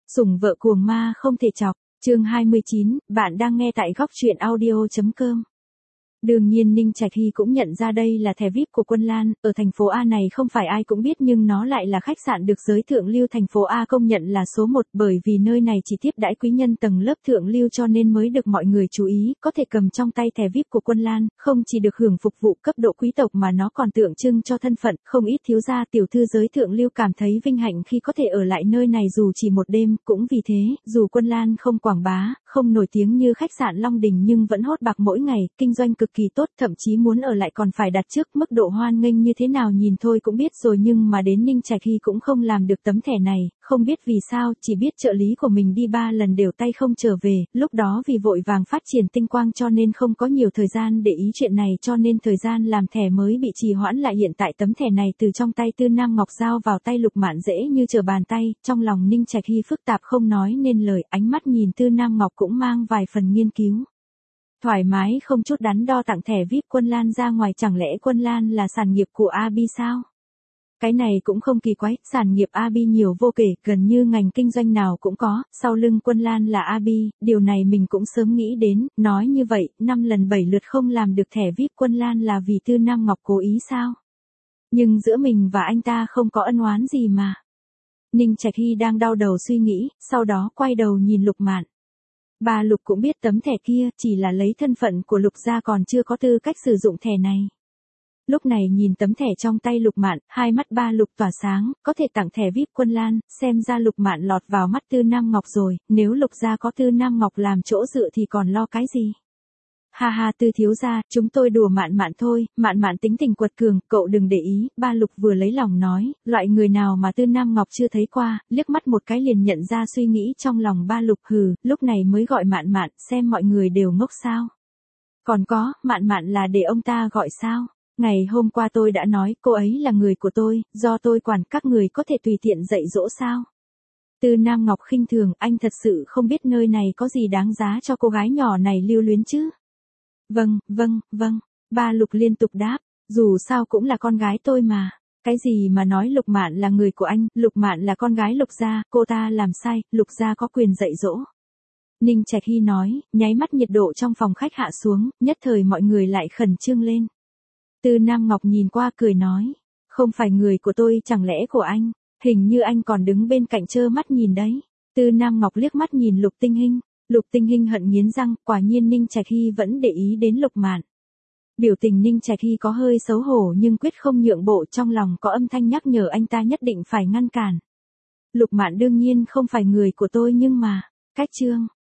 Sủng vợ cuồng ma không thể chọc, chương 29, bạn đang nghe tại góc truyện audio.com. Đương nhiên Ninh Trạch Hy cũng nhận ra đây là thẻ VIP của Quân Lan, ở thành phố A này không phải ai cũng biết nhưng nó lại là khách sạn được giới thượng lưu thành phố A công nhận là số 1 bởi vì nơi này chỉ tiếp đãi quý nhân tầng lớp thượng lưu cho nên mới được mọi người chú ý, có thể cầm trong tay thẻ VIP của Quân Lan, không chỉ được hưởng phục vụ cấp độ quý tộc mà nó còn tượng trưng cho thân phận, không ít thiếu gia tiểu thư giới thượng lưu cảm thấy vinh hạnh khi có thể ở lại nơi này dù chỉ một đêm, cũng vì thế, dù Quân Lan không quảng bá, không nổi tiếng như khách sạn Long Đình nhưng vẫn hốt bạc mỗi ngày, kinh doanh cực kỳ tốt, thậm chí muốn ở lại còn phải đặt trước, mức độ hoan nghênh như thế nào nhìn thôi cũng biết rồi nhưng mà đến Ninh Trạch Hy cũng không làm được tấm thẻ này, không biết vì sao, chỉ biết trợ lý của mình đi 3 lần đều tay không trở về, lúc đó vì vội vàng phát triển tinh quang cho nên không có nhiều thời gian để ý chuyện này cho nên thời gian làm thẻ mới bị trì hoãn lại hiện tại tấm thẻ này từ trong tay Tư Nam Ngọc giao vào tay Lục Mạn dễ như trở bàn tay, trong lòng Ninh Trạch Hy phức tạp không nói nên lời, ánh mắt nhìn Tư Nam Ngọc cũng mang vài phần nghiên cứu. Thoải mái không chút đắn đo tặng thẻ VIP Quân Lan ra ngoài chẳng lẽ Quân Lan là sản nghiệp của Abi sao? Cái này cũng không kỳ quái, sản nghiệp Abi nhiều vô kể, gần như ngành kinh doanh nào cũng có, sau lưng Quân Lan là Abi, điều này mình cũng sớm nghĩ đến, nói như vậy, 5 lần 7 lượt không làm được thẻ VIP Quân Lan là vì Tư Nam Ngọc cố ý sao? Nhưng giữa mình và anh ta không có ân oán gì mà. Ninh Trạch Hy đang đau đầu suy nghĩ, sau đó quay đầu nhìn Lục Mạn. Bà Lục cũng biết tấm thẻ kia, chỉ là lấy thân phận của Lục ra còn chưa có tư cách sử dụng thẻ này. Lúc này nhìn tấm thẻ trong tay Lục Mạn, hai mắt ba Lục tỏa sáng, có thể tặng thẻ VIP Quân Lan, xem ra Lục Mạn lọt vào mắt Tư Nam Ngọc rồi, nếu Lục gia có Tư Nam Ngọc làm chỗ dựa thì còn lo cái gì? Ha ha Tư thiếu gia, chúng tôi đùa Mạn Mạn thôi, Mạn Mạn tính tình quật cường, cậu đừng để ý, ba Lục vừa lấy lòng nói, loại người nào mà Tư Nam Ngọc chưa thấy qua, liếc mắt một cái liền nhận ra suy nghĩ trong lòng ba Lục hừ, lúc này mới gọi Mạn Mạn, xem mọi người đều ngốc sao. Còn có, Mạn Mạn là để ông ta gọi sao? Ngày hôm qua tôi đã nói cô ấy là người của tôi, do tôi quản các người có thể tùy tiện dạy dỗ sao? Tư Nam Ngọc khinh thường, anh thật sự không biết nơi này có gì đáng giá cho cô gái nhỏ này lưu luyến chứ? Vâng, ba Lục liên tục đáp, dù sao cũng là con gái tôi mà. Cái gì mà nói Lục Mạn là người của anh, Lục Mạn là con gái Lục gia, cô ta làm sai, Lục gia có quyền dạy dỗ. Ninh Trạch Hy nói, nháy mắt nhiệt độ trong phòng khách hạ xuống, nhất thời mọi người lại khẩn trương lên. Tư Nam Ngọc nhìn qua cười nói, không phải người của tôi chẳng lẽ của anh, hình như anh còn đứng bên cạnh trơ mắt nhìn đấy. Tư Nam Ngọc liếc mắt nhìn Lục Tinh Hinh. Lục Tinh Hinh hận nghiến răng, quả nhiên Ninh Trạch Hy vẫn để ý đến Lục Mạn. Biểu tình Ninh Trạch Hy có hơi xấu hổ nhưng quyết không nhượng bộ, trong lòng có âm thanh nhắc nhở anh ta nhất định phải ngăn cản. Lục Mạn đương nhiên không phải người của tôi nhưng mà, cách chương.